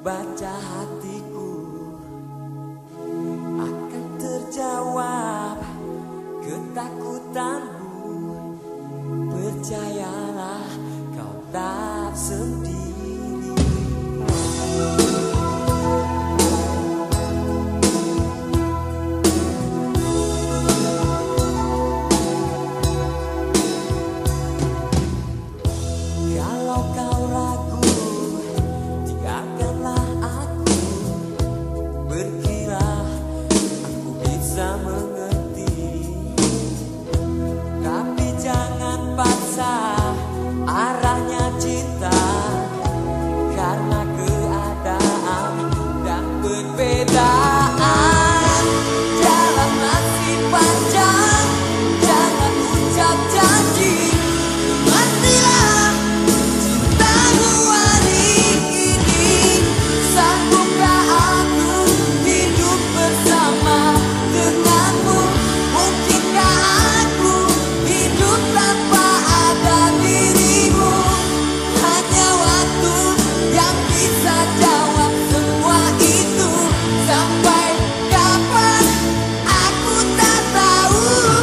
baca hatiku, akan terjawab ketakutanmu. Percayalah, kau tak sendiri. Kalau kau ragu, tinggalkanlah aku. Pergilah, aku bisa mengerti. Tapi jangan paksa arahnya cinta, karena keadaan dan perbedaan. Jalan masih panjang, jangan ucap janji. Matilah cintamu hari ini. Sanggupkah aku hidup bersama denganmu? Mungkinkah aku hidup tanpa ada dirimu? Hanya waktu yang bisa jawab semua itu. Sampai kapan aku tak tahu.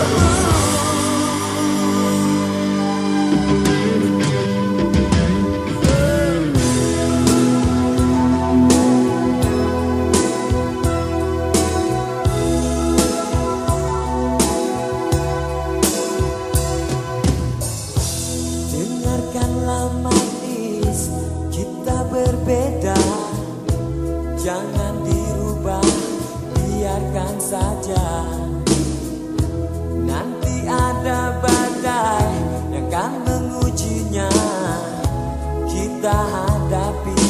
Dengarkanlah manis, kita berbeda. Jangan dirubah, biarkan saja. Nanti ada badai yang akan mengujinya, kita hadapi.